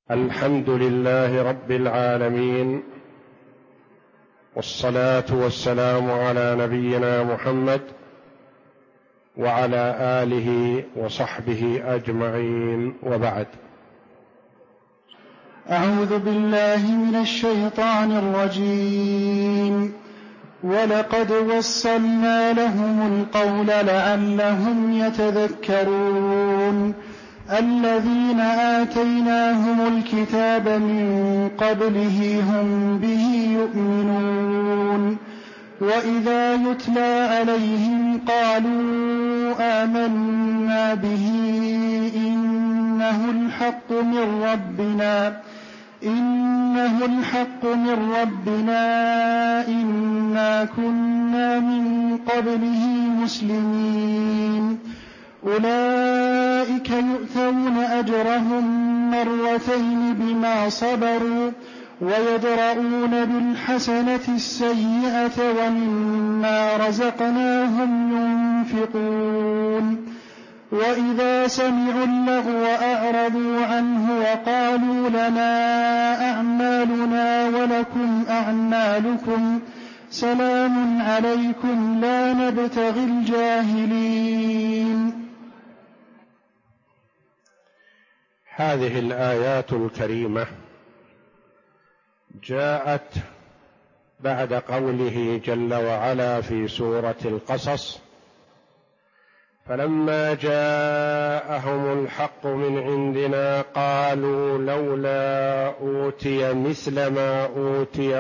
الحمد لله رب العالمين، والصلاة والسلام على نبينا محمد وعلى آله وصحبه أجمعين، وبعد. أعوذ بالله من الشيطان الرجيم. ولقد وصلنا لهم القول لعلهم يتذكرون. الذين آتيناهم الكتاب من قبله هم به يؤمنون. وإذا يتلى عليهم قالوا آمنا به إنه الحق من ربنا إنا كنا من قبله مسلمين. أولئك يؤتون أجرهم مرتين بما صبروا ويدرؤون بالحسنة السيئة ومما رزقناهم ينفقون. وإذا سمعوا اللغو أعرضوا عنه وقالوا لنا أعمالنا ولكم أعمالكم سلام عليكم لا نبتغي الجاهلين. هذه الآيات الكريمة جاءت بعد قوله جل وعلا في سورة القصص: فلما جاءهم الحق من عندنا قالوا لولا أوتي مثل ما أوتي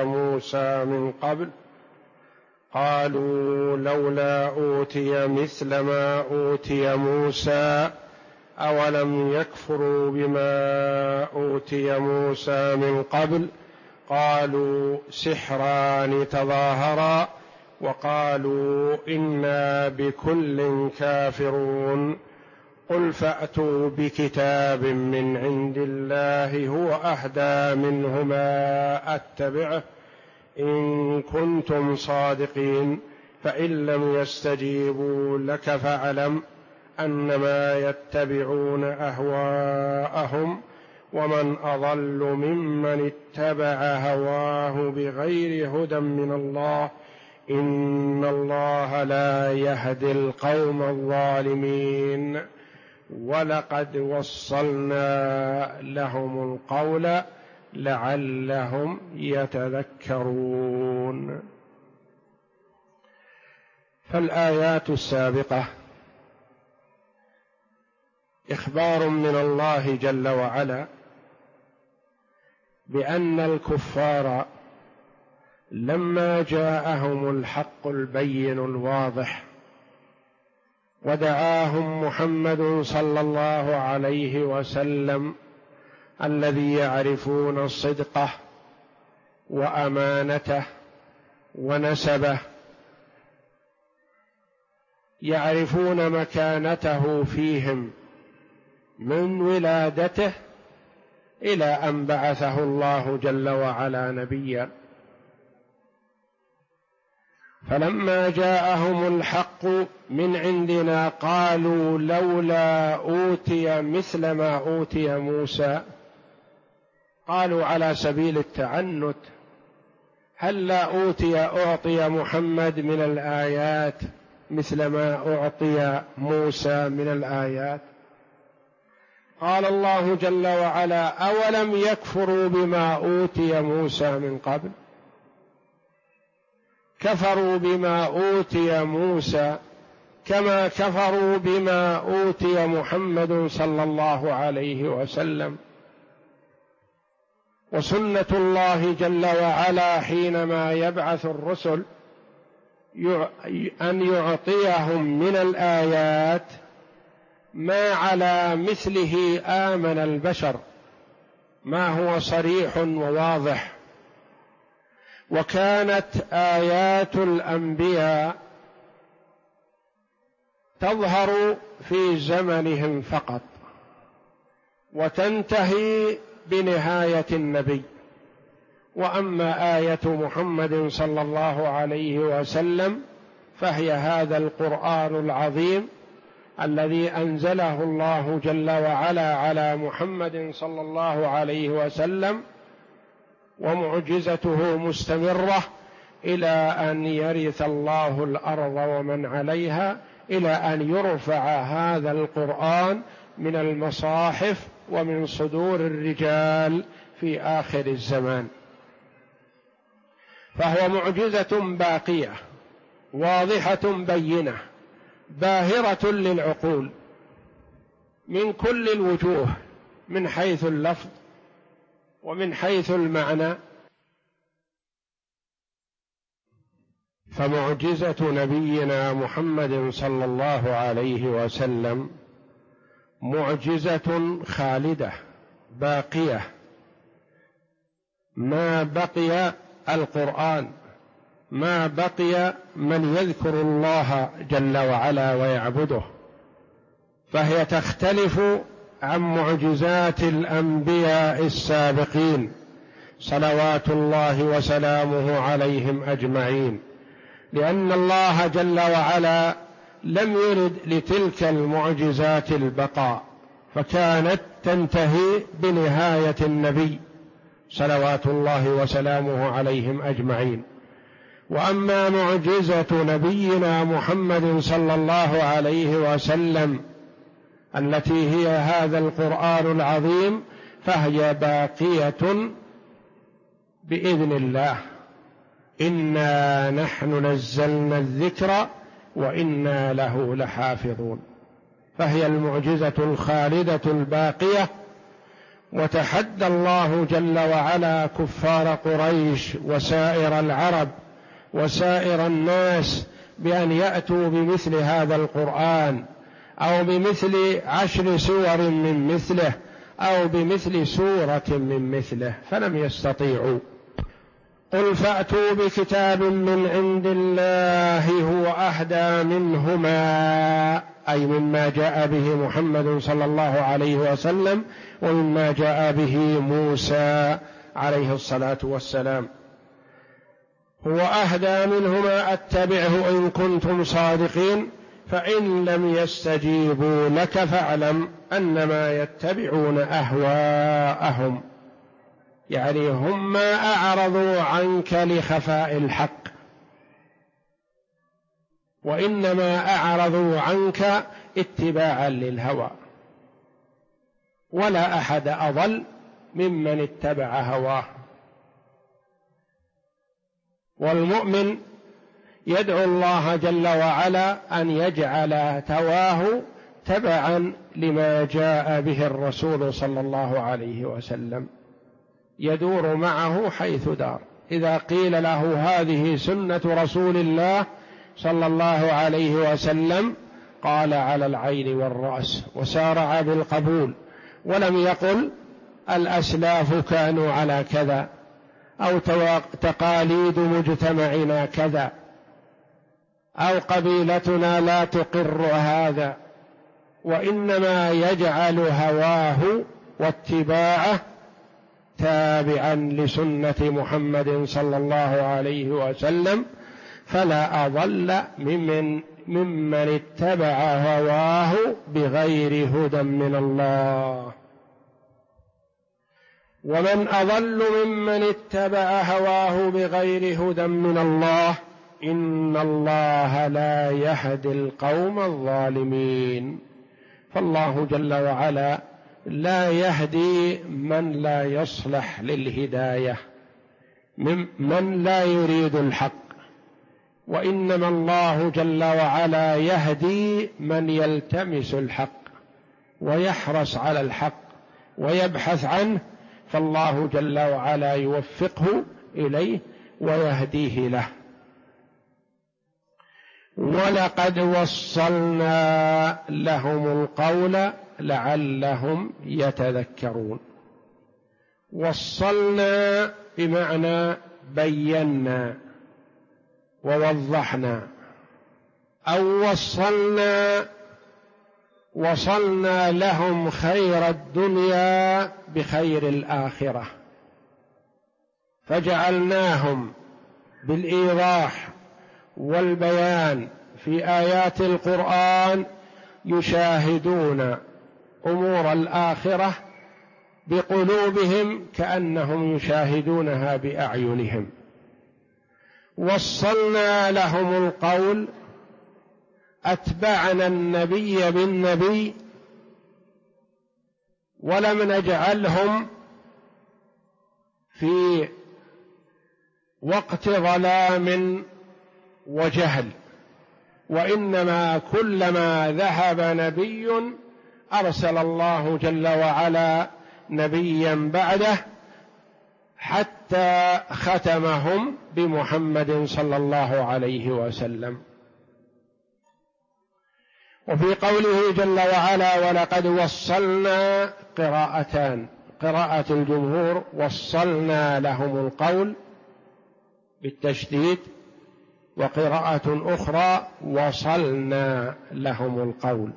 موسى أولم يكفروا بما أوتي موسى من قبل قالوا سحران تظاهرا وقالوا إنا بكل كافرون. قل فأتوا بكتاب من عند الله هو أهدى منهما أتبعه إن كنتم صادقين، فإن لم يستجيبوا لك فاعلم أنما يتبعون أهواءهم ومن أضل ممن اتبع هواه بغير هدى من الله إن الله لا يهدي القوم الظالمين. ولقد وصلنا لهم القول لعلهم يتذكرون. فالآيات السابقة إخبار من الله جل وعلا بأن الكفار لما جاءهم الحق البين الواضح ودعاهم محمد صلى الله عليه وسلم الذي يعرفون صدقه وأمانته ونسبه، يعرفون مكانته فيهم من ولادته إلى أن بعثه الله جل وعلا نبيا. فلما جاءهم الحق من عندنا قالوا لولا أوتي مثل ما أوتي موسى. قالوا على سبيل التعنت: هل لا أعطي محمد من الآيات مثل ما أعطي موسى من الآيات؟ قال الله جل وعلا: أولم يكفروا بما أوتي موسى من قبل؟ كفروا بما أوتي موسى كما كفروا بما أوتي محمد صلى الله عليه وسلم. وسنة الله جل وعلا حينما يبعث الرسل أن يعطيهم من الآيات ما على مثله آمن البشر، ما هو صريح وواضح. وكانت آيات الأنبياء تظهر في زمنهم فقط وتنتهي بنهاية النبي. وأما آية محمد صلى الله عليه وسلم فهي هذا القرآن العظيم الذي أنزله الله جل وعلا على محمد صلى الله عليه وسلم، ومعجزته مستمرة إلى أن يرث الله الأرض ومن عليها، إلى أن يرفع هذا القرآن من المصاحف ومن صدور الرجال في آخر الزمان. فهو معجزة باقية واضحة بينة باهرة للعقول من كل الوجوه، من حيث اللفظ ومن حيث المعنى. فمعجزة نبينا محمد صلى الله عليه وسلم معجزة خالدة باقية، ما بقي القرآن، ما بقي من يذكر الله جل وعلا ويعبده، فهي تختلف عن معجزات الأنبياء السابقين صلوات الله وسلامه عليهم أجمعين، لأن الله جل وعلا لم يرد لتلك المعجزات البقاء، فكانت تنتهي بنهاية النبي صلوات الله وسلامه عليهم أجمعين. وأما معجزة نبينا محمد صلى الله عليه وسلم التي هي هذا القرآن العظيم فهي باقية بإذن الله. إنا نحن نزلنا الذكر وإنا له لحافظون. فهي المعجزة الخالدة الباقية. وتحدى الله جل وعلا كفار قريش وسائر العرب وسائر الناس بأن يأتوا بمثل هذا القرآن، أو بمثل 10 سور من مثله، أو بمثل سورة من مثله، فلم يستطيعوا. قل فأتوا بكتاب من عند الله هو أهدى منهما، أي مما جاء به محمد صلى الله عليه وسلم ومما جاء به موسى عليه الصلاة والسلام. هو أهدى منهما أتبعه إن كنتم صادقين، فإن لم يستجيبوا لك فاعلم أنما يتبعون أهواءهم، يعني هم ما أعرضوا عنك لخفاء الحق، وإنما أعرضوا عنك اتباعا للهوى. ولا أحد أضل ممن اتبع هواه. والمؤمن يدعو الله جل وعلا أن يجعل تواه تبعا لما جاء به الرسول صلى الله عليه وسلم، يدور معه حيث دار. إذا قيل له هذه سنة رسول الله صلى الله عليه وسلم قال على العين والرأس وسارع بالقبول، ولم يقل الأسلاف كانوا على كذا، أو تقاليد مجتمعنا كذا، أو قبيلتنا لا تقر هذا، وإنما يجعل هواه واتباعه تابعا لسنة محمد صلى الله عليه وسلم، فلا أضل ممن اتبع هواه بغير هدى من الله. ومن أضل ممن اتبع هواه بغير هدى من الله، إن الله لا يهدي القوم الظالمين. فالله جل وعلا لا يهدي من لا يصلح للهداية، من لا يريد الحق، وإنما الله جل وعلا يهدي من يلتمس الحق ويحرص على الحق ويبحث عنه، فالله جل وعلا يوفقه إليه ويهديه له. ولقد وصلنا لهم القول لعلهم يتذكرون. وصلنا بمعنى بينا ووضحنا، أو وصلنا لهم خير الدنيا بخير الآخرة، فجعلناهم بالإيضاح والبيان في آيات القرآن يشاهدون أمور الآخرة بقلوبهم كأنهم يشاهدونها بأعينهم. وصلنا لهم القول، أتبعنا النبي بالنبي، ولم نجعلهم في وقت ظلام وجهل، وإنما كلما ذهب نبي أرسل الله جل وعلا نبيا بعده حتى ختمهم بمحمد صلى الله عليه وسلم. وفي قوله جل وعلا ولقد وصلنا قراءتان، قراءة الجمهور وصلنا لهم القول بالتشديد، وقراءة أخرى وصلنا لهم القول،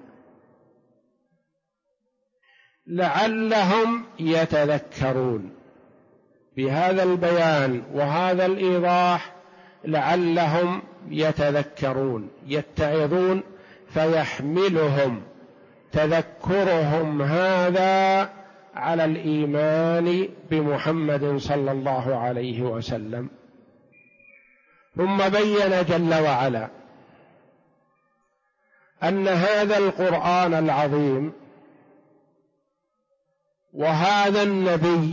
لعلهم يتذكرون. بهذا البيان وهذا الإيضاح لعلهم يتذكرون يتعظون، فيحملهم تذكرهم هذا على الإيمان بمحمد صلى الله عليه وسلم. ثم بين جل وعلا أن هذا القرآن العظيم وهذا النبي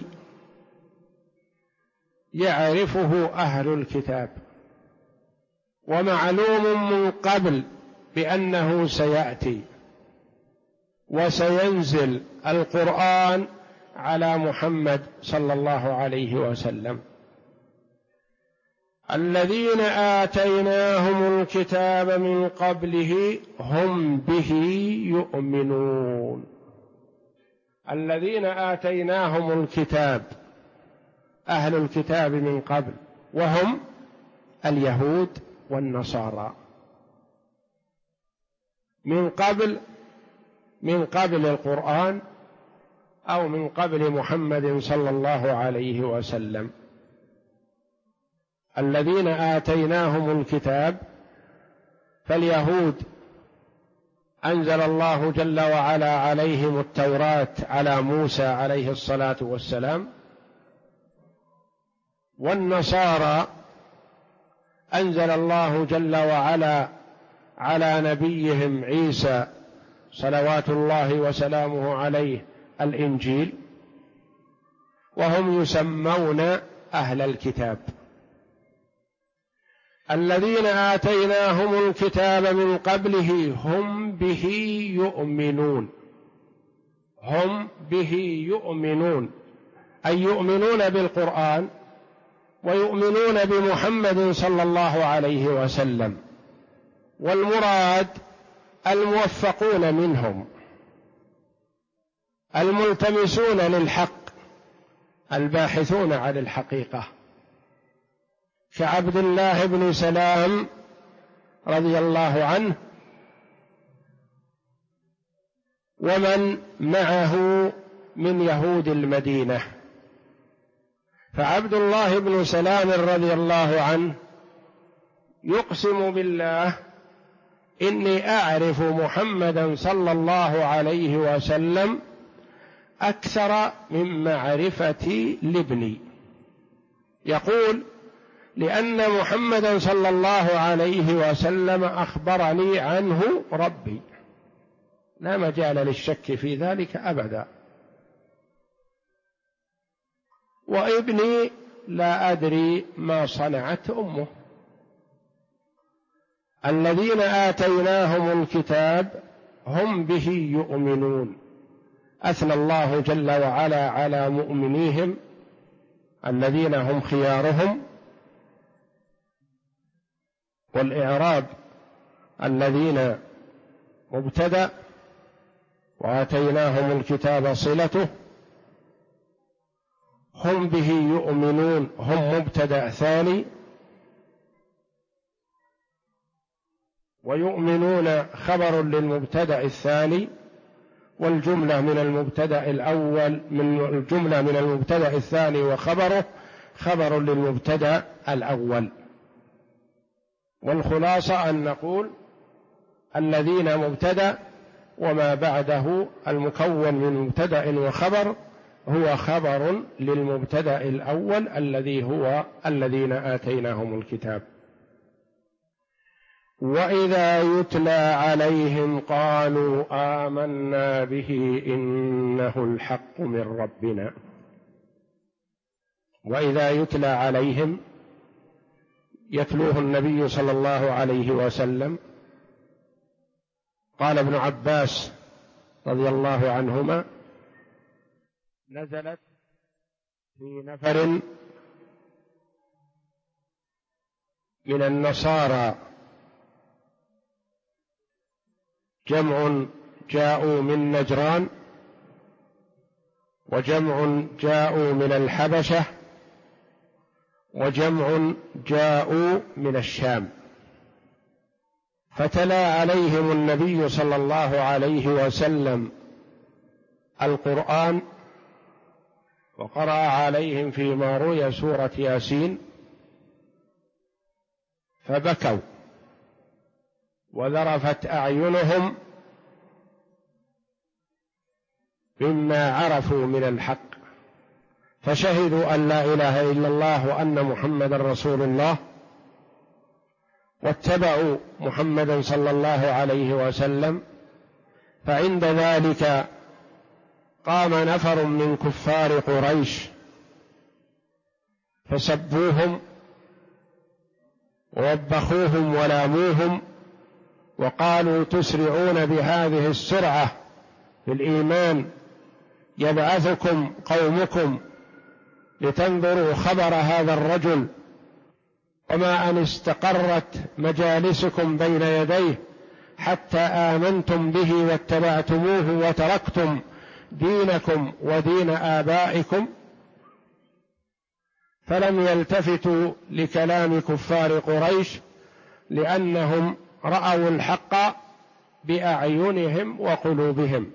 يعرفه أهل الكتاب، ومعلوم من قبل بأنه سيأتي وسينزل القرآن على محمد صلى الله عليه وسلم. الذين آتيناهم الكتاب من قبله هم به يؤمنون. الذين آتيناهم الكتاب أهل الكتاب من قبل، وهم اليهود والنصارى. من قبل القرآن أو من قبل محمد صلى الله عليه وسلم. الذين آتيناهم الكتاب، فاليهود أنزل الله جل وعلا عليهم التوراة على موسى عليه الصلاة والسلام، والنصارى أنزل الله جل وعلا على نبيهم عيسى صلوات الله وسلامه عليه الإنجيل، وهم يسمون أهل الكتاب. الذين آتيناهم الكتاب من قبله هم به يؤمنون. هم به يؤمنون، أي يؤمنون بالقرآن ويؤمنون بمحمد صلى الله عليه وسلم، والمراد الموفقون منهم، الملتمسون للحق، الباحثون عن الحقيقة، كعبد الله بن سلام رضي الله عنه ومن معه من يهود المدينة. فعبد الله بن سلام رضي الله عنه يقسم بالله إني أعرف محمدا صلى الله عليه وسلم أكثر من معرفتي لابني. يقول لأن محمدا صلى الله عليه وسلم أخبرني عنه ربي، لا مجال للشك في ذلك أبدا، وابني لا أدري ما صنعت أمه. الذين آتيناهم الكتاب هم به يؤمنون. أثنى الله جل وعلا على مؤمنيهم الذين هم خيارهم، والإعراب الذين مبتدأ وآتيناهم الكتاب صلته، هم به يؤمنون هم مبتدأ ثاني، ويؤمنون خبر للمبتدأ الثاني، والجملة من المبتدأ الأول من الجملة من المبتدأ الثاني وخبره خبر للمبتدأ الأول. والخلاصة أن نقول الذين مبتدأ وما بعده المكون من مبتدأ وخبر هو خبر للمبتدأ الأول الذي هو الذين آتيناهم الكتاب. وإذا يتلى عليهم قالوا آمنا به إنه الحق من ربنا. وإذا يتلى عليهم يتلوه النبي صلى الله عليه وسلم. قال ابن عباس رضي الله عنهما: نزلت في نفر من النصارى، جمع جاءوا من نجران وجمع جاءوا من الحبشة وجمع جاءوا من الشام، فتلا عليهم النبي صلى الله عليه وسلم القرآن وقرأ عليهم فيما روي سورة ياسين، فبكوا وذرفت أعينهم مما عرفوا من الحق، فشهدوا أن لا إله إلا الله وأن محمدا رسول الله، واتبعوا محمدا صلى الله عليه وسلم. فعند ذلك قام نفر من كفار قريش فسبوهم ووبخوهم ولاموهم وقالوا: تسرعون بهذه السرعة في الإيمان، يبعثكم قومكم لتنظروا خبر هذا الرجل، وما أن استقرت مجالسكم بين يديه حتى آمنتم به واتبعتموه وتركتم دينكم ودين آبائكم. فلم يلتفتوا لكلام كفار قريش لأنهم رأوا الحق بأعينهم وقلوبهم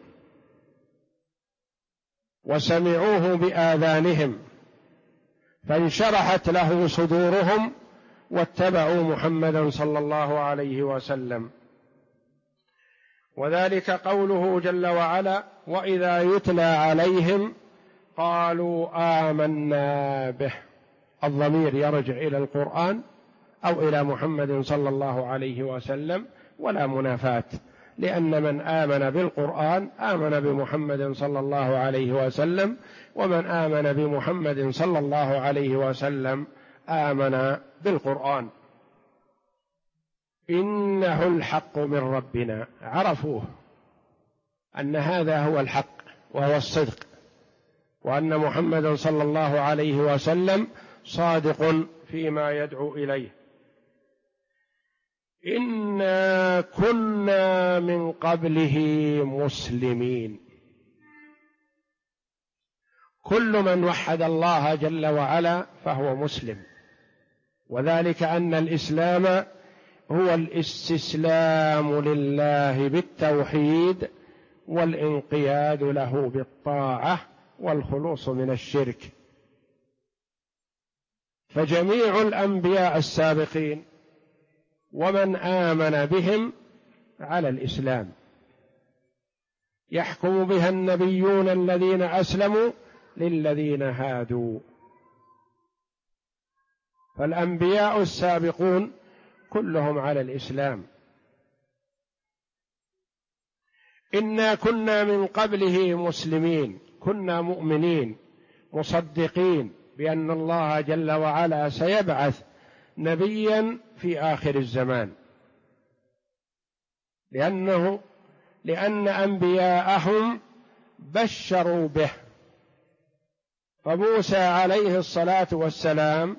وسمعوه بآذانهم، فانشرحت له صدورهم واتبعوا محمدا صلى الله عليه وسلم. وذلك قوله جل وعلا: وإذا يتلى عليهم قالوا آمنا به. الضمير يرجع إلى القرآن أو إلى محمد صلى الله عليه وسلم، ولا منافاة، لأن من آمن بالقرآن آمن بمحمد صلى الله عليه وسلم، ومن آمن بمحمد صلى الله عليه وسلم آمن بالقرآن. إنه الحق من ربنا، عرفوه أن هذا هو الحق وهو الصدق، وأن محمدا صلى الله عليه وسلم صادق فيما يدعو إليه. إنا كنا من قبله مسلمين. كل من وحد الله جل وعلا فهو مسلم، وذلك أن الإسلام هو الاستسلام لله بالتوحيد والانقياد له بالطاعة والخلوص من الشرك. فجميع الأنبياء السابقين ومن آمن بهم على الإسلام، يحكم بها النبيون الذين أسلموا للذين هادوا. فالأنبياء السابقون كلهم على الإسلام. إنا كنا من قبله مسلمين، كنا مؤمنين مصدقين بأن الله جل وعلا سيبعث نبيا في آخر الزمان، لأن أنبياءهم بشروا به. فموسى عليه الصلاة والسلام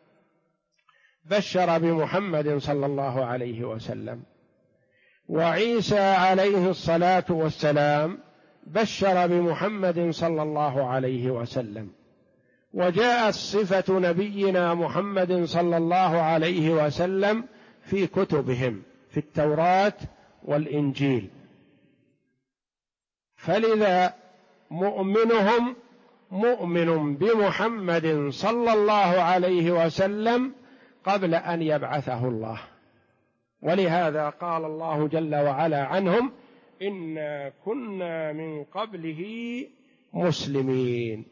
بشر بمحمد صلى الله عليه وسلم، وعيسى عليه الصلاة والسلام بشر بمحمد صلى الله عليه وسلم. وجاءت صفة نبينا محمد صلى الله عليه وسلم في كتبهم في التوراة والإنجيل، فلذا مؤمنهم مؤمن بمحمد صلى الله عليه وسلم قبل أن يبعثه الله. ولهذا قال الله جل وعلا عنهم: إنا كنا من قبله مسلمين.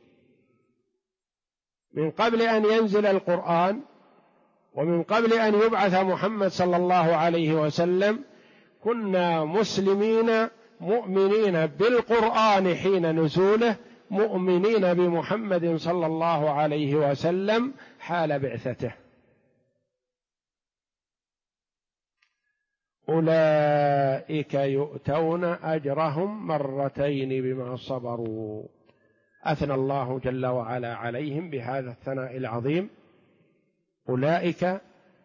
من قبل أن ينزل القرآن ومن قبل أن يبعث محمد صلى الله عليه وسلم كنا مسلمين مؤمنين بالقرآن حين نزوله، مؤمنين بمحمد صلى الله عليه وسلم حال بعثته. أولئك يؤتون أجرهم مرتين بما صبروا. أثنى الله جل وعلا عليهم بهذا الثناء العظيم. أولئك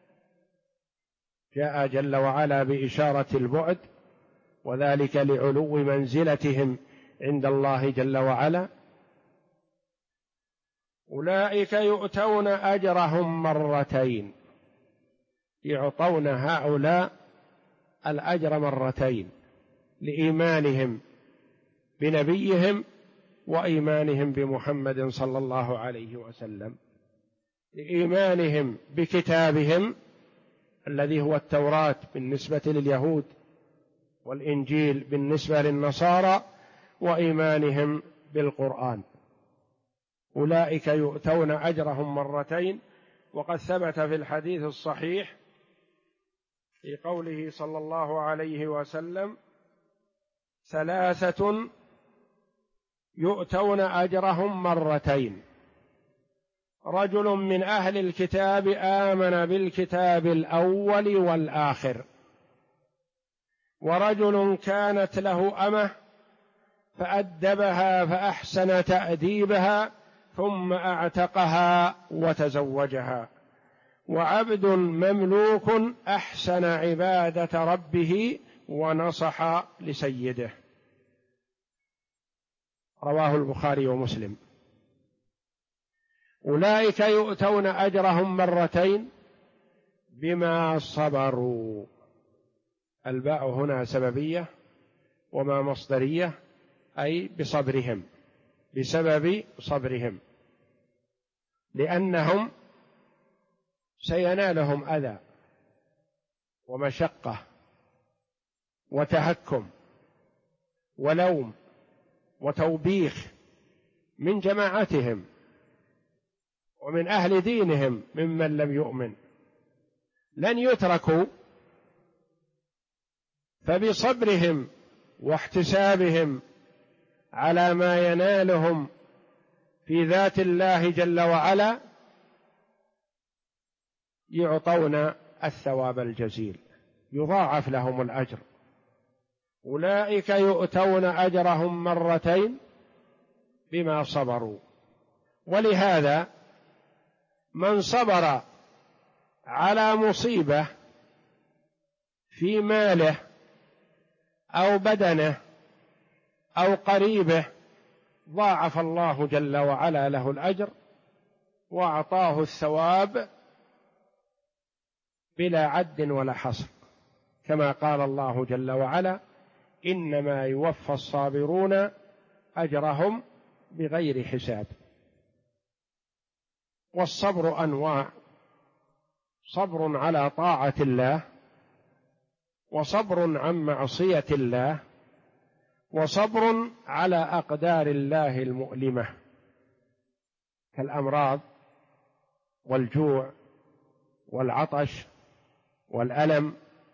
جاء جل وعلا بإشارة البعد، وذلك لعلو منزلتهم عند الله جل وعلا. أولئك يؤتون أجرهم مرتين، يعطون هؤلاء الأجر مرتين لإيمانهم بنبيهم وإيمانهم بمحمد صلى الله عليه وسلم، لإيمانهم بكتابهم الذي هو التوراة بالنسبة لليهود والإنجيل بالنسبة للنصارى، وإيمانهم بالقرآن. أولئك يؤتون أجرهم مرتين. وقد ثبت في الحديث الصحيح في قوله صلى الله عليه وسلم: ثلاثة يؤتون أجرهم مرتين: رجل من أهل الكتاب آمن بالكتاب الأول والآخر، ورجل كانت له أمة فأدبها فأحسن تأديبها ثم أعتقها وتزوجها، وعبد مملوك أحسن عبادة ربه ونصح لسيده. رواه البخاري ومسلم. أولئك يؤتون أجرهم مرتين بما صبروا. الباء هنا سببية وما مصدرية، أي بصبرهم، بسبب صبرهم، لأنهم سينالهم أذى ومشقة وتهكم ولوم وتوبيخ من جماعتهم ومن أهل دينهم ممن لم يؤمن، لن يتركوا. فبصبرهم واحتسابهم على ما ينالهم في ذات الله جل وعلا يعطون الثواب الجزيل، يضاعف لهم الأجر. أولئك يؤتون أجرهم مرتين بما صبروا. ولهذا من صبر على مصيبة في ماله أو بدنه أو قريبه ضاعف الله جل وعلا له الأجر وأعطاه الثواب بلا عد ولا حصر، كما قال الله جل وعلا: إنما يوفى الصابرون أجرهم بغير حساب. والصبر أنواع: صبر على طاعة الله، وصبر عن معصية الله، وصبر على أقدار الله المؤلمة كالأمراض والجوع والعطش والألم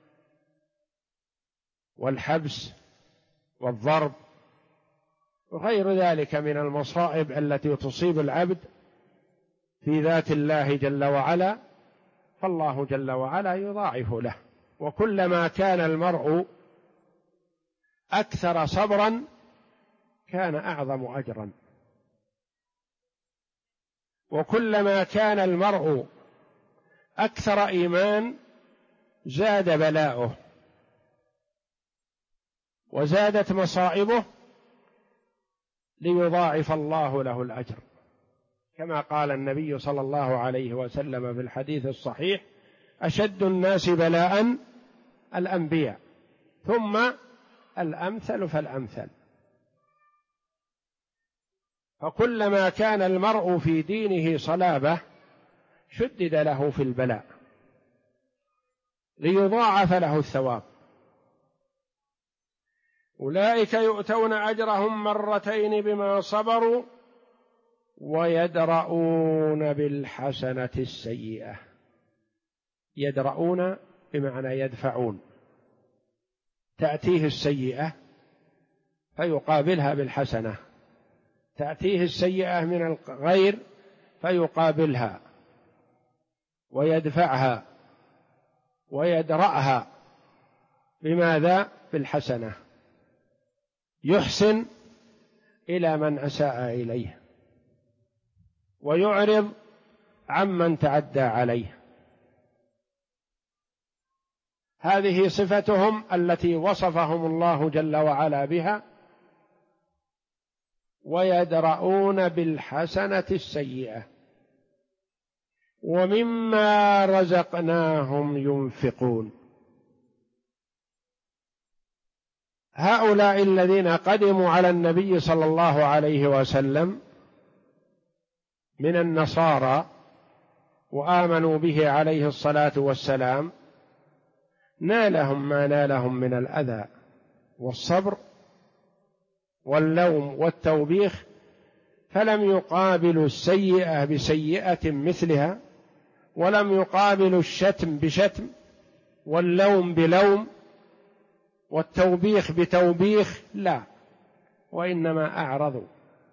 والحبس والضرب وغير ذلك من المصائب التي تصيب العبد في ذات الله جل وعلا، فالله جل وعلا يضاعف له. وكلما كان المرء أكثر صبرا كان أعظم أجرا، وكلما كان المرء أكثر إيمان زاد بلاؤه وزادت مصائبه ليضاعف الله له الأجر، كما قال النبي صلى الله عليه وسلم في الحديث الصحيح: أشد الناس بلاء الأنبياء ثم الأمثل فالأمثل. فكلما كان المرء في دينه صلابة شدد له في البلاء ليضاعف له الثواب. أولئك يؤتون أجرهم مرتين بما صبروا ويدرؤون بالحسنة السيئة. يدرؤون بمعنى يدفعون، تأتيه السيئة فيقابلها بالحسنة، تأتيه السيئة من الغير فيقابلها ويدفعها ويدرأها. بماذا؟ بالحسنة. يحسن إلى من أساء إليه ويعرض عمن تعدى عليه. هذه صفتهم التي وصفهم الله جل وعلا بها. ويدرؤون بالحسنة السيئة ومما رزقناهم ينفقون. هؤلاء الذين قدموا على النبي صلى الله عليه وسلم من النصارى وآمنوا به عليه الصلاة والسلام نالهم ما نالهم من الأذى والصبر واللوم والتوبيخ، فلم يقابلوا السيئة بسيئة مثلها، ولم يقابلوا الشتم بشتم واللوم بلوم والتوبيخ بتوبيخ، لا، وإنما أعرضوا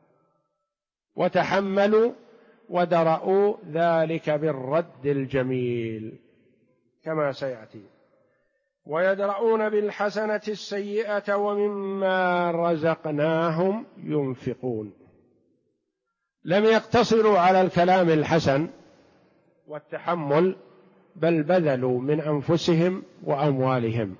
وتحملوا ودرؤوا ذلك بالرد الجميل كما سيأتي. ويدرؤون بالحسنة السيئة ومما رزقناهم ينفقون. لم يقتصروا على الكلام الحسن والتحمل، بل بذلوا من أنفسهم وأموالهم.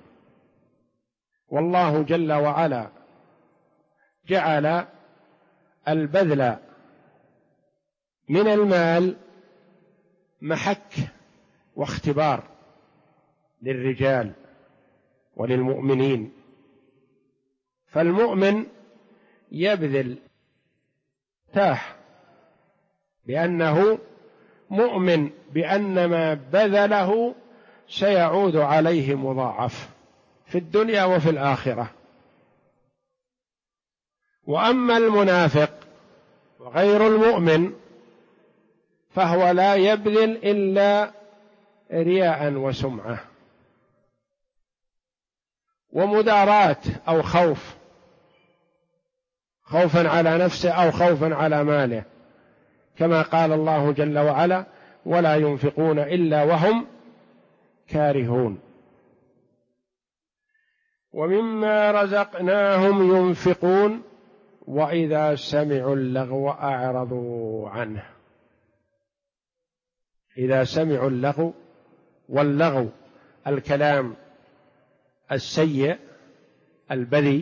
والله جل وعلا جعل البذل من المال محك واختبار للرجال وللمؤمنين. فالمؤمن يبذل تاح لأنه مؤمن بأن ما بذله سيعود عليه مضاعف في الدنيا وفي الآخرة. وأما المنافق وغير المؤمن فهو لا يبذل إلا رياء وسمعة ومداراة أو خوفا على نفسه أو خوفا على ماله، كما قال الله جل وعلا: ولا ينفقون إلا وهم كارهون. ومما رزقناهم ينفقون وإذا سمعوا اللغو أعرضوا عنه. إذا سمعوا اللغو، واللغو الكلام السيء البذيء،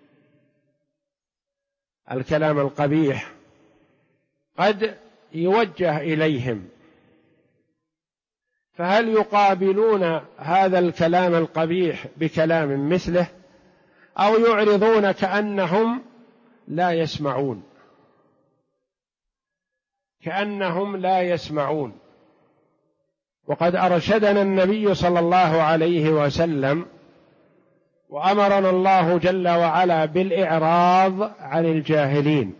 الكلام القبيح، قد يوجه إليهم، فهل يقابلون هذا الكلام القبيح بكلام مثله أو يعرضون كأنهم لا يسمعون، كأنهم لا يسمعون؟ وقد أرشدنا النبي صلى الله عليه وسلم وأمرنا الله جل وعلا بالإعراض عن الجاهلين،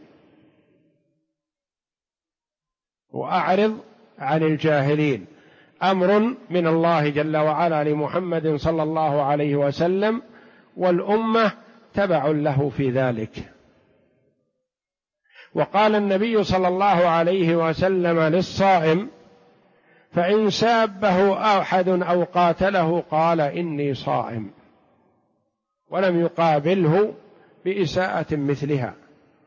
وأعرض عن الجاهلين، أمر من الله جل وعلا لمحمد صلى الله عليه وسلم، والأمة تبع له في ذلك. وقال النبي صلى الله عليه وسلم للصائم: فإن سابه أحد أو قاتله قال إني صائم، ولم يقابله بإساءة مثلها.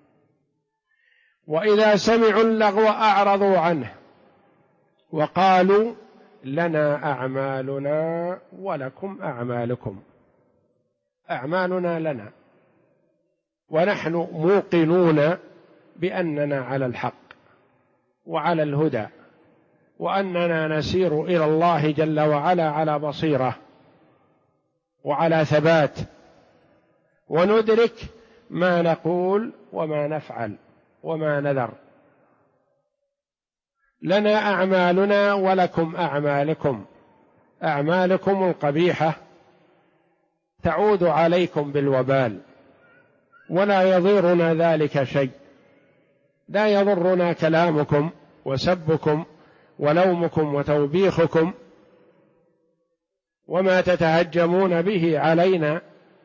وإذا سمعوا اللغو أعرضوا عنه وقالوا لنا أعمالنا ولكم أعمالكم. أعمالنا لنا، ونحن موقنون بأننا على الحق وعلى الهدى، وأننا نسير إلى الله جل وعلا على بصيرة وعلى ثبات، وندرك ما نقول وما نفعل وما نذر. لنا أعمالنا ولكم أعمالكم. أعمالكم القبيحة تعود عليكم بالوبال ولا يضرنا ذلك شيء، لا يضرنا كلامكم وسبكم ولومكم وتوبيخكم وما تتهجمون به علينا،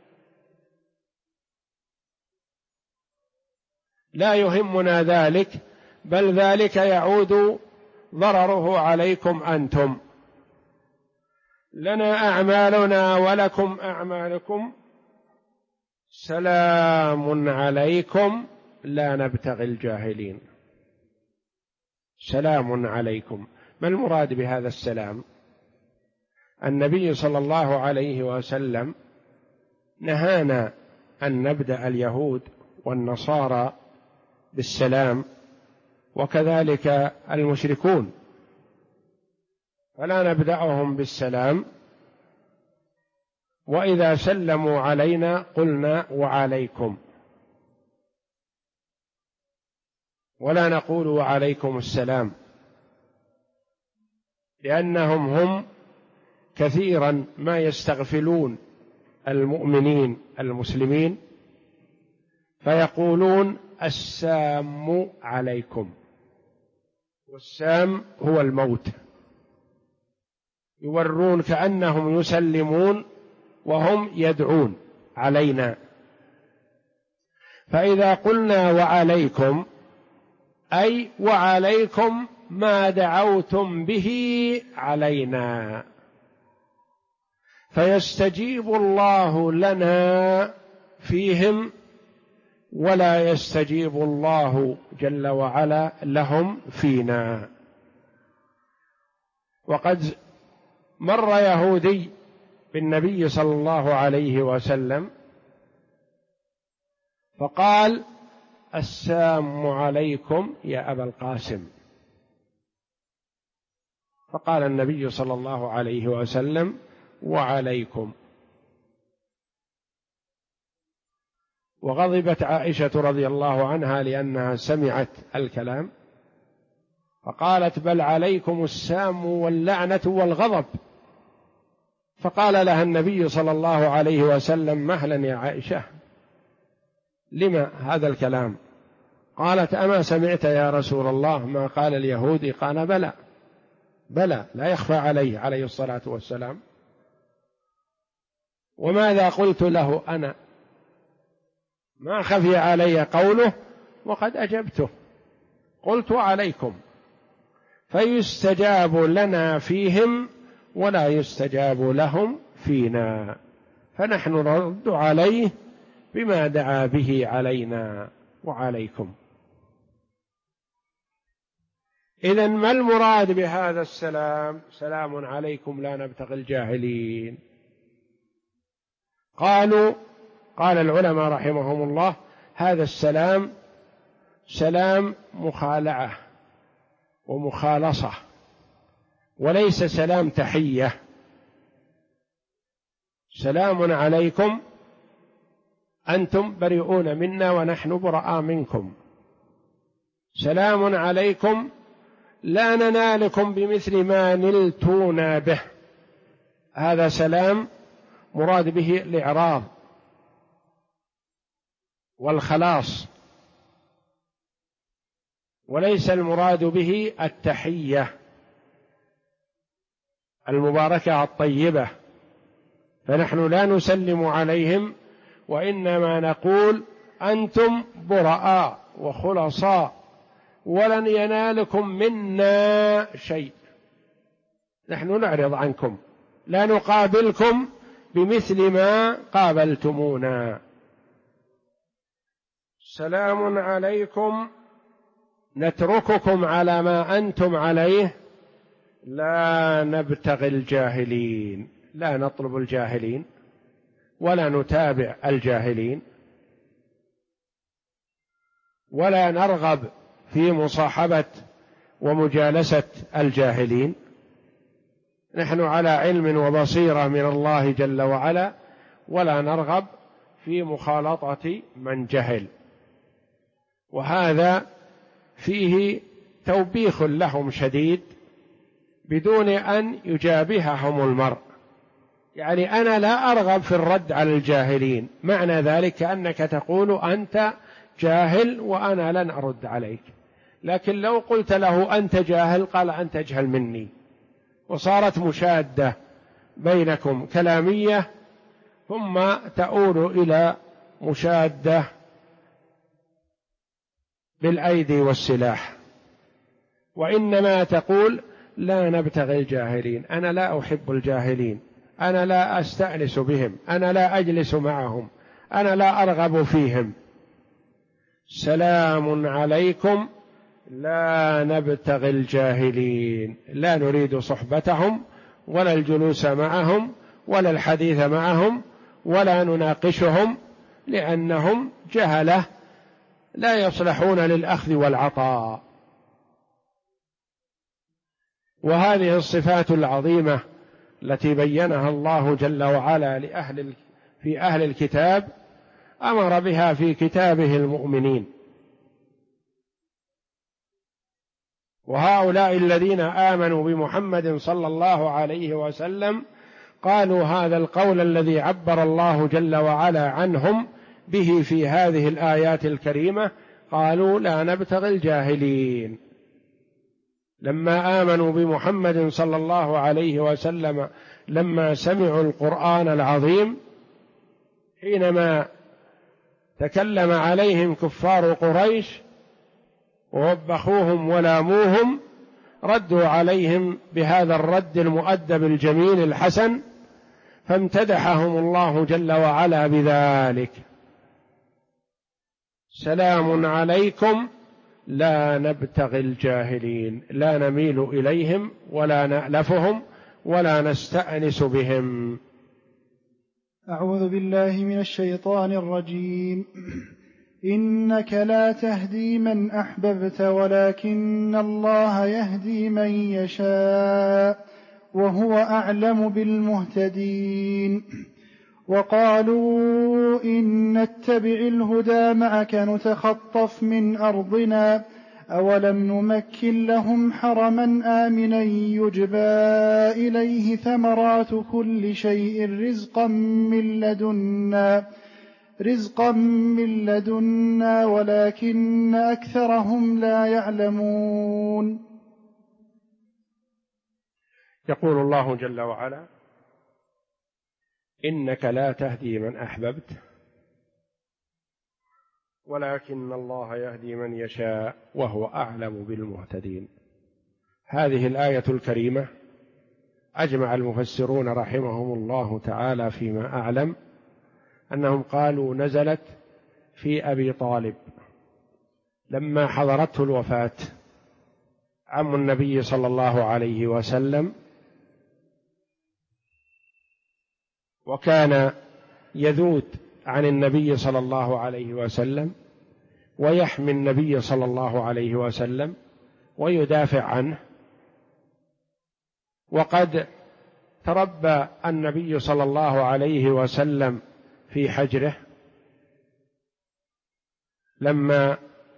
لا يهمنا ذلك، بل ذلك يعود ضرره عليكم أنتم. لنا أعمالنا ولكم أعمالكم، سلام عليكم لا نبتغي الجاهلين. سلام عليكم، ما المراد بهذا السلام؟ النبي صلى الله عليه وسلم نهانا أن نبدأ اليهود والنصارى بالسلام، وكذلك المشركون، فلا نبدأهم بالسلام، وإذا سلموا علينا قلنا وعليكم، ولا نقول وعليكم السلام، لأنهم هم كثيرا ما يستغفلون المؤمنين المسلمين فيقولون السام عليكم، والسام هو الموت، يورون كأنهم يسلمون وهم يدعون علينا. فإذا قلنا وعليكم أي وعليكم ما دعوتم به علينا، فيستجيب الله لنا فيهم ولا يستجيب الله جل وعلا لهم فينا. وقد مر يهودي بالنبي صلى الله عليه وسلم فقال السلام عليكم يا أبا القاسم، فقال النبي صلى الله عليه وسلم وعليكم. وغضبت عائشة رضي الله عنها لأنها سمعت الكلام فقالت بل عليكم السام واللعنة والغضب، فقال لها النبي صلى الله عليه وسلم مهلا يا عائشة، لما هذا الكلام؟ قالت أما سمعت يا رسول الله ما قال اليهودي؟ قال بلى بلى، لا يخفى عليه عليه الصلاة والسلام. وماذا قلت له أنا؟ ما خفي علي قوله وقد أجبته، قلت عليكم، فيستجاب لنا فيهم ولا يستجاب لهم فينا، فنحن نرد عليه بما دعا به علينا وعليكم. إذن ما المراد بهذا السلام؟ سلام عليكم لا نبتغي الجاهلين. قال العلماء رحمهم الله هذا السلام سلام مخالعة ومخالصة، وليس سلام تحية. سلام عليكم أنتم بريئون منا ونحن براء منكم، سلام عليكم لا ننالكم بمثل ما نلتونا به، هذا سلام مراد به الإعراض والخلاص، وليس المراد به التحية المباركة الطيبة، فنحن لا نسلم عليهم، وإنما نقول أنتم براء وخلصاء ولن ينالكم منا شيء، نحن نعرض عنكم، لا نقابلكم بمثل ما قابلتمونا. سلام عليكم نترككم على ما أنتم عليه، لا نبتغي الجاهلين، لا نطلب الجاهلين ولا نتابع الجاهلين ولا نرغب في مصاحبة ومجالسة الجاهلين، نحن على علم وبصيرة من الله جل وعلا، ولا نرغب في مخالطة من جهل. وهذا فيه توبيخ لهم شديد بدون أن يجابههم المرء، يعني أنا لا أرغب في الرد على الجاهلين، معنى ذلك أنك تقول أنت جاهل وأنا لن أرد عليك. لكن لو قلت له أنت جاهل قال أنت أجهل مني، وصارت مشادة بينكم كلامية، ثم تؤول إلى مشادة بالأيدي والسلاح. وإنما تقول لا نبتغي الجاهلين، أنا لا أحب الجاهلين، أنا لا أستأنس بهم، أنا لا أجلس معهم، أنا لا أرغب فيهم. سلام عليكم لا نبتغي الجاهلين، لا نريد صحبتهم ولا الجلوس معهم ولا الحديث معهم ولا نناقشهم، لأنهم جهلة لا يصلحون للأخذ والعطاء. وهذه الصفات العظيمة التي بينها الله جل وعلا في أهل الكتاب أمر بها في كتابه المؤمنين. وهؤلاء الذين آمنوا بمحمد صلى الله عليه وسلم قالوا هذا القول الذي عبر الله جل وعلا عنهم به في هذه الآيات الكريمة، قالوا لا نبتغي الجاهلين. لما آمنوا بمحمد صلى الله عليه وسلم، لما سمعوا القرآن العظيم، حينما تكلم عليهم كفار قريش ووبخوهم ولاموهم، ردوا عليهم بهذا الرد المؤدب الجميل الحسن، فامتدحهم الله جل وعلا بذلك. سلام عليكم لا نبتغي الجاهلين، لا نميل إليهم ولا نألفهم ولا نستأنس بهم. أعوذ بالله من الشيطان الرجيم. إنك لا تهدي من أحببت ولكن الله يهدي من يشاء وهو أعلم بالمهتدين. وقالوا إن نتبع الهدى معك نتخطف من أرضنا أولم نمكن لهم حرما آمنا يجبى إليه ثمرات كل شيء رزقا من لدنا ولكن أكثرهم لا يعلمون. يقول الله جل وعلا إنك لا تهدي من أحببت ولكن الله يهدي من يشاء وهو أعلم بالمهتدين. هذه الآية الكريمة أجمع المفسرون رحمهم الله تعالى فيما أعلم أنهم قالوا نزلت في أبي طالب لما حضرته الوفاة، عم النبي صلى الله عليه وسلم، وكان يذود عن النبي صلى الله عليه وسلم ويحمي النبي صلى الله عليه وسلم ويدافع عنه، وقد تربى النبي صلى الله عليه وسلم في حجره لما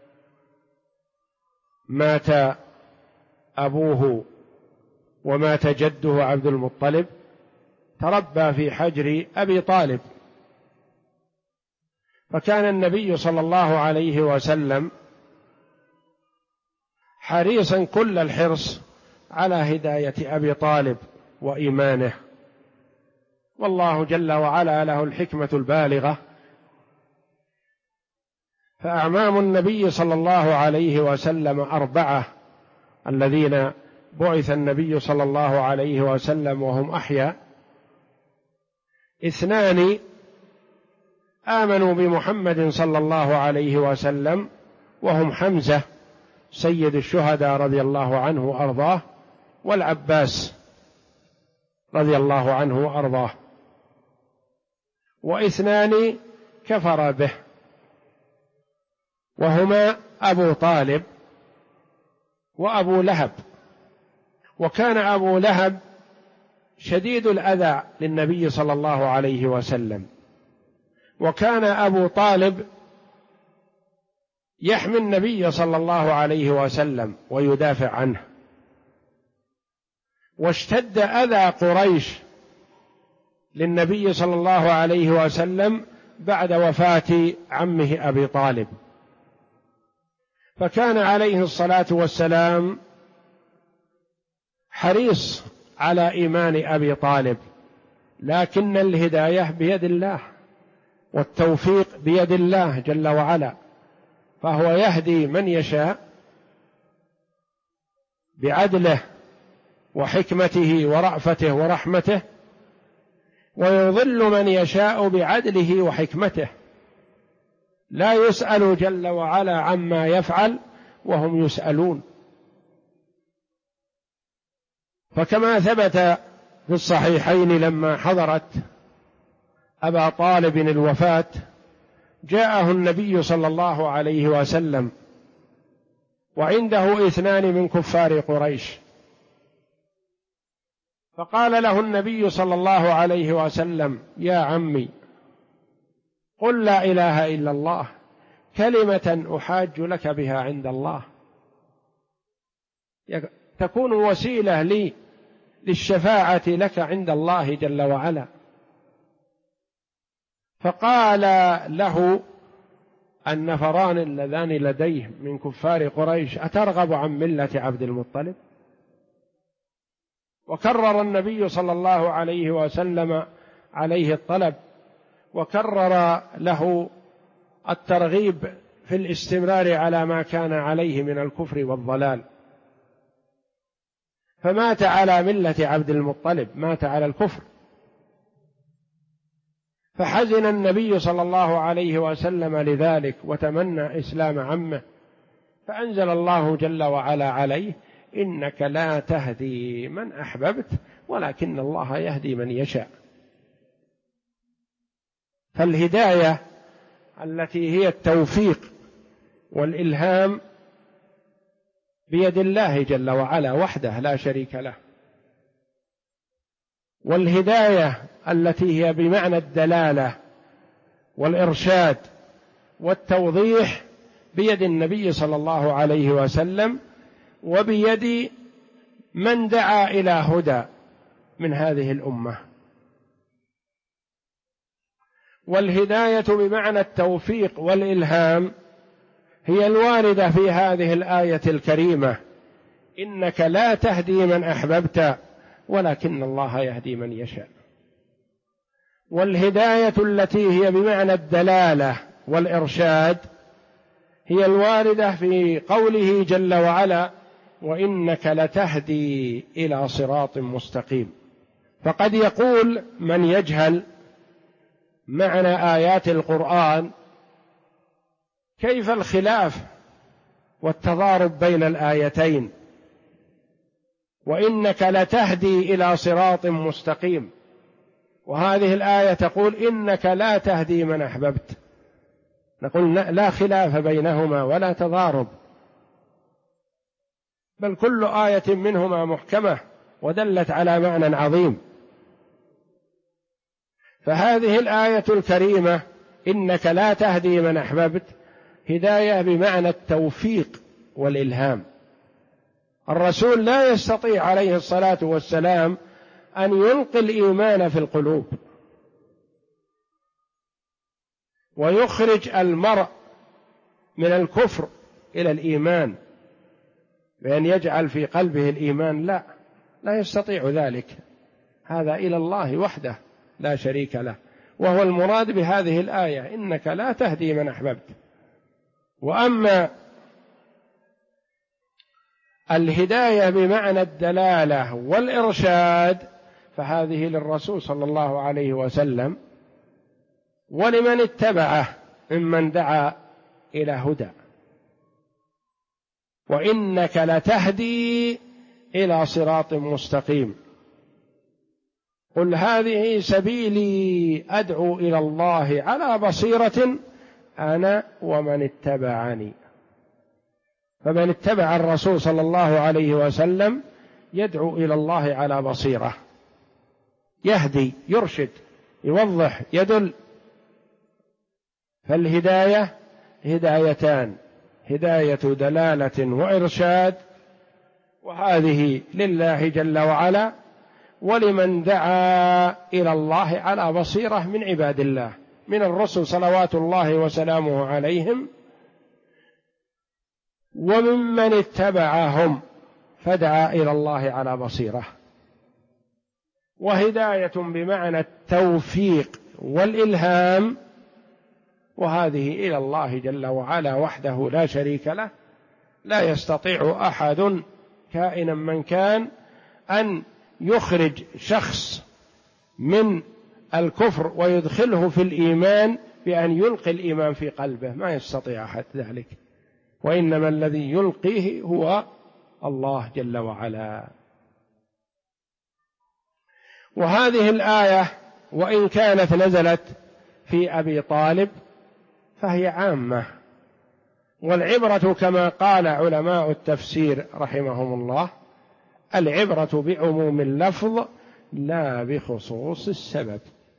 مات أبوه ومات جده عبد المطلب، تربى في حجر أبي طالب. فكان النبي صلى الله عليه وسلم حريصا كل الحرص على هداية أبي طالب وإيمانه، والله جل وعلا له الحكمة البالغة. فأعمام النبي صلى الله عليه وسلم 4 الذين بعث النبي صلى الله عليه وسلم وهم أحياء، 2 آمنوا بمحمد صلى الله عليه وسلم وهم حمزة سيد الشهداء رضي الله عنه وأرضاه، والعباس رضي الله عنه وأرضاه، و2 كفر به وهما أبو طالب وأبو لهب. وكان أبو لهب شديد الأذى للنبي صلى الله عليه وسلم، وكان أبو طالب يحمي النبي صلى الله عليه وسلم ويدافع عنه. واشتد أذى قريش للنبي صلى الله عليه وسلم بعد وفاة عمه أبي طالب، فكان عليه الصلاة والسلام حريص على إيمان أبي طالب، لكن الهداية بيد الله والتوفيق بيد الله جل وعلا، فهو يهدي من يشاء بعدله وحكمته ورأفته ورحمته، ويضل من يشاء بعدله وحكمته، لا يسأل جل وعلا عما يفعل وهم يسألون. فكما ثبت في الصحيحين لما حضرت أبا طالب الوفاة جاءه النبي صلى الله عليه وسلم وعنده 2 من كفار قريش، فقال له النبي صلى الله عليه وسلم: يا عمي، قل لا إله إلا الله، كلمة أحاج لك بها عند الله، تكون وسيلة لي للشفاعة لك عند الله جل وعلا. فقال له النفران اللذان لديه من كفار قريش: أترغب عن ملة عبد المطلب؟ وكرر النبي صلى الله عليه وسلم عليه الطلب، وكرر له الترغيب في الاستمرار على ما كان عليه من الكفر والضلال، فمات على ملة عبد المطلب، مات على الكفر. فحزن النبي صلى الله عليه وسلم لذلك وتمنى إسلام عمه، فأنزل الله جل وعلا عليه: إنك لا تهدي من أحببت ولكن الله يهدي من يشاء. فالهداية التي هي التوفيق والإلهام بيد الله جل وعلا وحده لا شريك له، والهداية التي هي بمعنى الدلالة والإرشاد والتوضيح بيد النبي صلى الله عليه وسلم وبيد من دعا إلى هدى من هذه الأمة. والهداية بمعنى التوفيق والإلهام هي الواردة في هذه الآية الكريمة: إنك لا تهدي من أحببت ولكن الله يهدي من يشاء. والهداية التي هي بمعنى الدلالة والإرشاد هي الواردة في قوله جل وعلا: وإنك لتهدي إلى صراط مستقيم. فقد يقول من يجهل معنى آيات القرآن: كيف الخلاف والتضارب بين الآيتين؟ وإنك لتهدي إلى صراط مستقيم، وهذه الآية تقول إنك لا تهدي من أحببت. نقول لا خلاف بينهما ولا تضارب، بل كل آية منهما محكمة ودلت على معنى عظيم. فهذه الآية الكريمة إنك لا تهدي من أحببت هداية بمعنى التوفيق والإلهام. الرسول لا يستطيع عليه الصلاة والسلام أن يلقي الإيمان في القلوب ويخرج المرء من الكفر إلى الإيمان بأن يجعل في قلبه الإيمان، لا يستطيع ذلك، هذا إلى الله وحده لا شريك له، وهو المراد بهذه الآية: إنك لا تهدي من أحببت. وأما الهداية بمعنى الدلالة والإرشاد فهذه للرسول صلى الله عليه وسلم ولمن اتبعه ممن دعا إلى هدى. وإنك لتهدي إلى صراط مستقيم. قل هذه سبيلي أدعو إلى الله على بصيرة أنا ومن اتبعني. فمن اتبع الرسول صلى الله عليه وسلم يدعو إلى الله على بصيرة، يهدي، يرشد، يوضح، يدل. فالهداية هدايتان: هداية دلالة وإرشاد، وهذه لله جل وعلا، ولمن دعا إلى الله على بصيرة من عباد الله من الرسل صلوات الله وسلامه عليهم، وممن اتبعهم فدعا إلى الله على بصيرة. وهداية بمعنى التوفيق والإلهام، وهذه إلى الله جل وعلا وحده لا شريك له، لا يستطيع أحد كائنا من كان أن يخرج شخص من الكفر ويدخله في الإيمان بأن يلقي الإيمان في قلبه، ما يستطيع أحد ذلك، وإنما الذي يلقيه هو الله جل وعلا. وهذه الآية وإن كانت نزلت في أبي طالب فهي عامة، والعبرة كما قال علماء التفسير رحمهم الله العبرة بعموم اللفظ لا بخصوص السبب.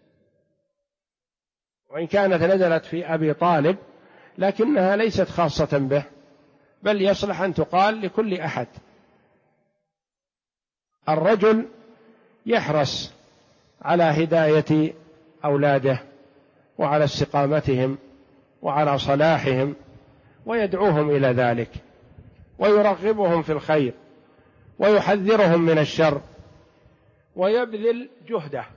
وإن كانت نزلت في أبي طالب لكنها ليست خاصة به، بل يصلح أن تقال لكل أحد. الرجل يحرص على هداية أولاده وعلى استقامتهم وعلى صلاحهم، ويدعوهم إلى ذلك ويرغبهم في الخير ويحذرهم من الشر ويبذل جهده،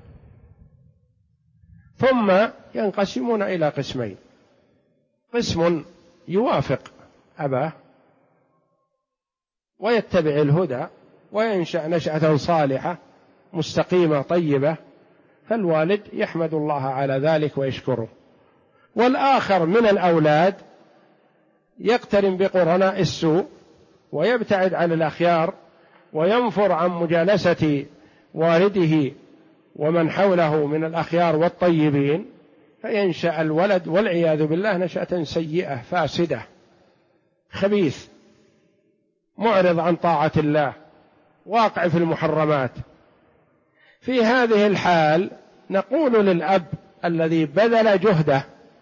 ثم ينقسمون إلى قسمين: قسم يوافق أباه ويتبع الهدى وينشأ نشأة صالحة مستقيمة طيبة، فالوالد يحمد الله على ذلك ويشكره. والآخر من الأولاد يقترن بقرناء السوء ويبتعد عن الأخيار وينفر عن مجالسة والده ومن حوله من الأخيار والطيبين، فينشأ الولد والعياذ بالله نشأة سيئة فاسدة خبيث معرض عن طاعة الله واقع في المحرمات. في هذه الحال نقول للأب الذي بذل جهده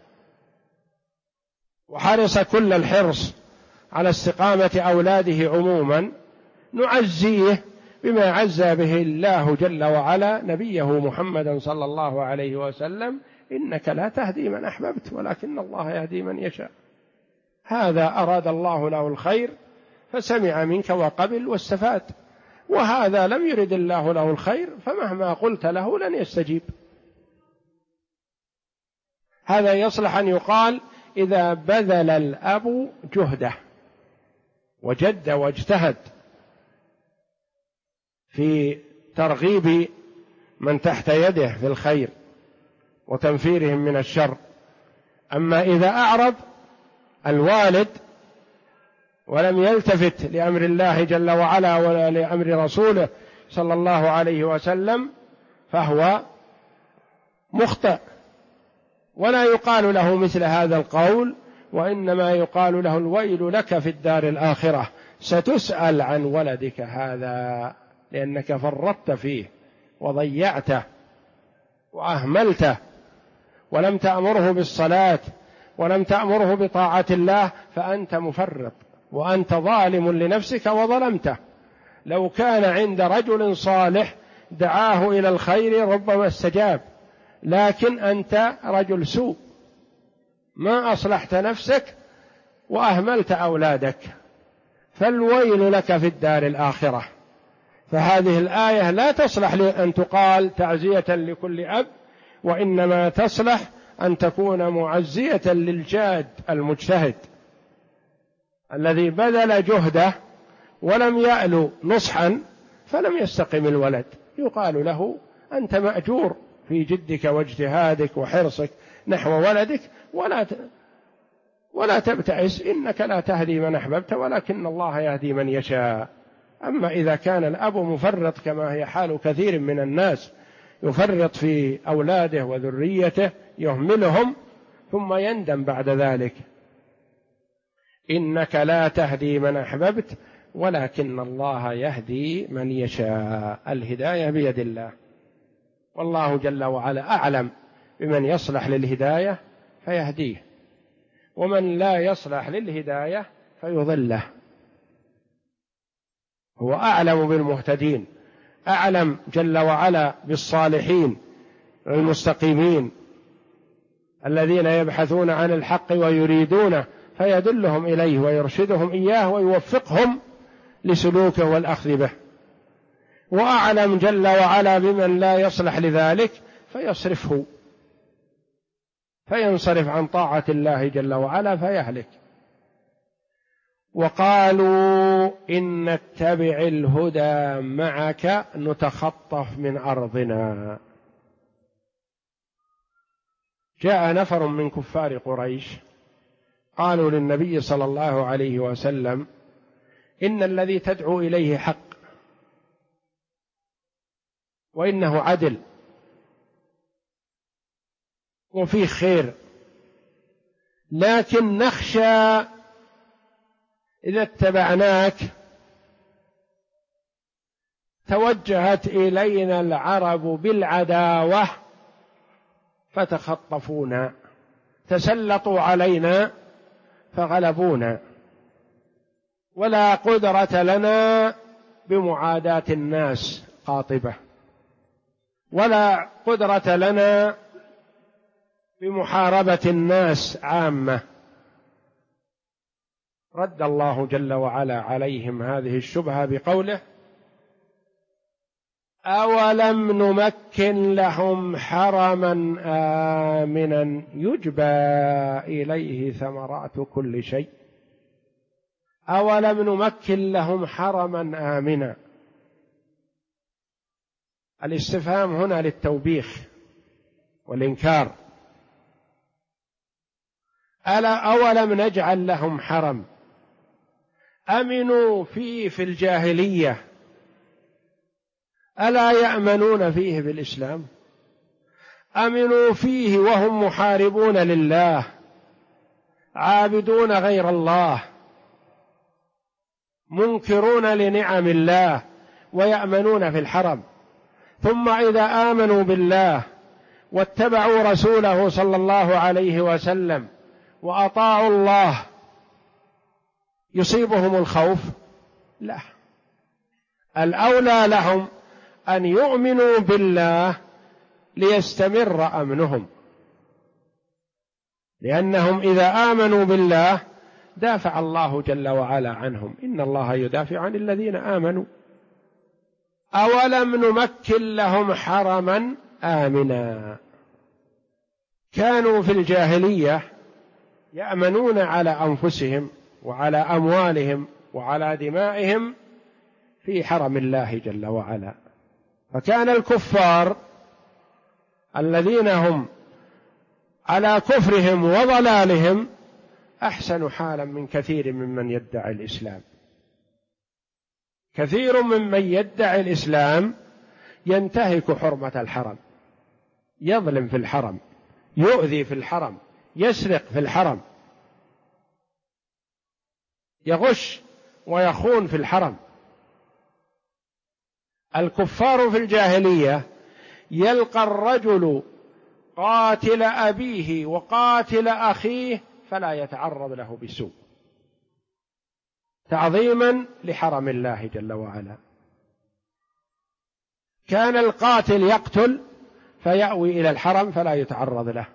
وحرص كل الحرص على استقامة أولاده عموما، نعزيه بما عزى به الله جل وعلا نبيه محمدا صلى الله عليه وسلم: إنك لا تهدي من أحببت ولكن الله يهدي من يشاء. هذا أراد الله له الخير فسمع منك وقبل واستفاد، وهذا لم يرد الله له الخير فمهما قلت له لن يستجيب. هذا يصلح أن يقال إذا بذل الأب جهده وجد واجتهد في ترغيب من تحت يده في الخير وتنفيرهم من الشر. أما إذا أعرض الوالد ولم يلتفت لأمر الله جل وعلا ولا لأمر رسوله صلى الله عليه وسلم فهو مخطئ، ولا يقال له مثل هذا القول، وإنما يقال له: الويل لك في الدار الآخرة، ستسأل عن ولدك هذا لأنك فرطت فيه وضيعته وأهملته ولم تأمره بالصلاة ولم تأمره بطاعة الله، فأنت مفرط وأنت ظالم لنفسك وظلمته. لو كان عند رجل صالح دعاه إلى الخير ربما استجاب، لكن أنت رجل سوء ما أصلحت نفسك وأهملت أولادك، فالويل لك في الدار الآخرة. فهذه الآية لا تصلح لأن تقال تعزية لكل أب، وإنما تصلح أن تكون معزية للجاد المجتهد الذي بذل جهده ولم يألو نصحا فلم يستقم الولد، يقال له: أنت مأجور في جدك واجتهادك وحرصك نحو ولدك، ولا تبتئس، إنك لا تهدي من أحببت ولكن الله يهدي من يشاء. أما إذا كان الأب مفرط كما هي حال كثير من الناس، يفرط في أولاده وذريته يهملهم ثم يندم بعد ذلك: إنك لا تهدي من أحببت ولكن الله يهدي من يشاء. الهداية بيد الله، والله جل وعلا أعلم بمن يصلح للهداية فيهديه، ومن لا يصلح أعلم جل وعلا بالصالحين المستقيمين الذين يبحثون عن الحق ويريدونه فيدلهم إليه ويرشدهم إياه ويوفقهم لسلوكه والأخذ به، وأعلم جل وعلا بمن لا يصلح لذلك فيصرفه فينصرف عن طاعة الله جل وعلا فيهلك. وقالوا إن نتبع الهدى معك نتخطف من أرضنا. جاء نفر من كفار قريش قالوا للنبي صلى الله عليه وسلم إن الذي تدعو إليه حق وإنه عدل وفيه خير، لكن نخشى إذا اتبعناك توجهت إلينا العرب بالعداوة فتخطفونا، تسلطوا علينا فغلبونا، ولا قدرة لنا بمعاداة الناس قاطبة، ولا قدرة لنا بمحاربة الناس عامة. رد الله جل وعلا عليهم هذه الشبهة بقوله: أولم نمكن لهم حرما آمنا يجبى إليه ثمرات كل شيء. أولم نمكن لهم حرما آمنا، الاستفهام هنا للتوبيخ والإنكار. أولم نجعل لهم حرم أمنوا فيه في الجاهلية ألا يأمنون فيه بالإسلام؟ أمنوا فيه وهم محاربون لله عابدون غير الله منكرون لنعم الله ويأمنون في الحرم، ثم إذا آمنوا بالله واتبعوا رسوله صلى الله عليه وسلم وأطاعوا الله يصيبهم الخوف؟ لا، الأولى لهم أن يؤمنوا بالله ليستمر أمنهم، لأنهم إذا آمنوا بالله دافع الله جل وعلا عنهم، إن الله يدافع عن الذين آمنوا. أولم نمكن لهم حرما آمنا، كانوا في الجاهلية يأمنون على أنفسهم وعلى أموالهم وعلى دمائهم في حرم الله جل وعلا، فكان الكفار الذين هم على كفرهم وضلالهم أحسن حالا من كثير ممن يدعي الإسلام. كثير ممن يدعي الإسلام ينتهك حرمة الحرم، يظلم في الحرم، يؤذي في الحرم، يسرق في الحرم، يغش ويخون في الحرم. الكفار في الجاهلية يلقى الرجل قاتل أبيه وقاتل أخيه فلا يتعرض له بسوء، تعظيما لحرم الله جل وعلا. كان القاتل يقتل فيأوي إلى الحرم فلا يتعرض له،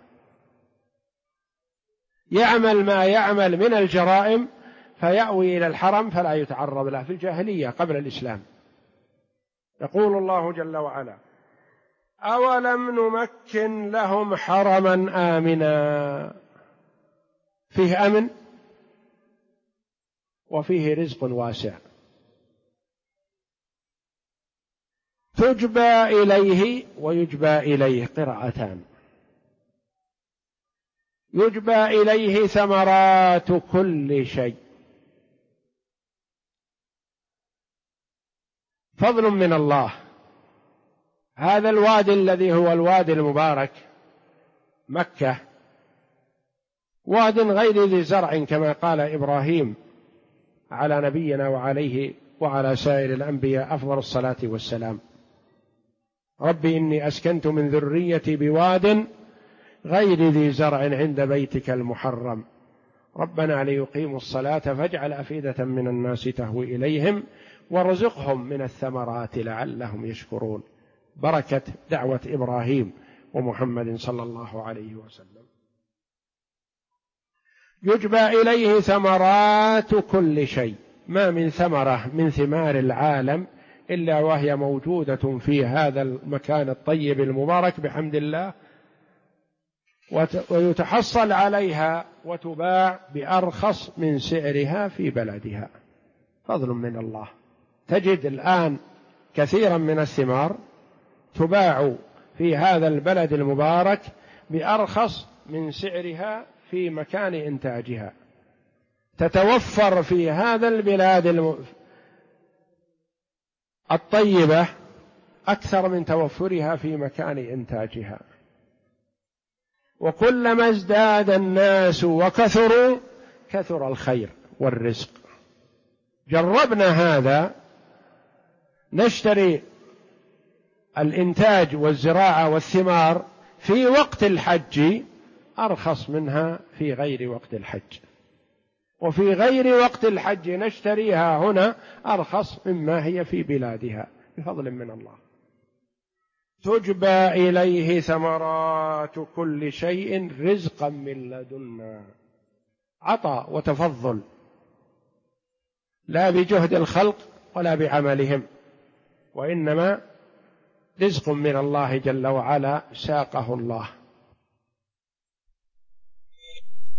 يعمل ما يعمل من الجرائم فيأوي إلى الحرم فلا يتعرض له، في الجاهلية قبل الإسلام. يقول الله جل وعلا: أولم نمكن لهم حرما آمنا، فيه أمن وفيه رزق واسع، تجبى إليه ويجبى إليه قراءتان، يجبى إليه ثمرات كل شيء، فضل من الله. هذا الوادي الذي هو الوادي المبارك مكة واد غير ذي زرع كما قال إبراهيم على نبينا وعليه وعلى سائر الأنبياء أفضل الصلاة والسلام: رب إني أسكنت من ذريتي بواد غير ذي زرع عند بيتك المحرم ربنا ليقيموا الصلاة فاجعل أفئدة من الناس تهوي إليهم وارزقهم من الثمرات لعلهم يشكرون. بركة دعوة إبراهيم ومحمد صلى الله عليه وسلم. يجبى إليه ثمرات كل شيء، ما من ثمرة من ثمار العالم إلا وهي موجودة في هذا المكان الطيب المبارك بحمد الله، ويتحصل عليها وتباع بأرخص من سعرها في بلدها، فضل من الله. تجد الآن كثيرا من الثمار تباع في هذا البلد المبارك بأرخص من سعرها في مكان إنتاجها، تتوفر في هذا البلاد الطيبة أكثر من توفرها في مكان إنتاجها. وكلما ازداد الناس وكثروا كثر الخير والرزق. جربنا هذا، نشتري الإنتاج والزراعة والثمار في وقت الحج أرخص منها في غير وقت الحج، وفي غير وقت الحج نشتريها هنا أرخص مما هي في بلادها بفضل من الله. تجبى إليه ثمرات كل شيء رزقا من لدنا، عطاء وتفضل، لا بجهد الخلق ولا بعملهم، وإنما رزق من الله جل وعلا ساقه الله.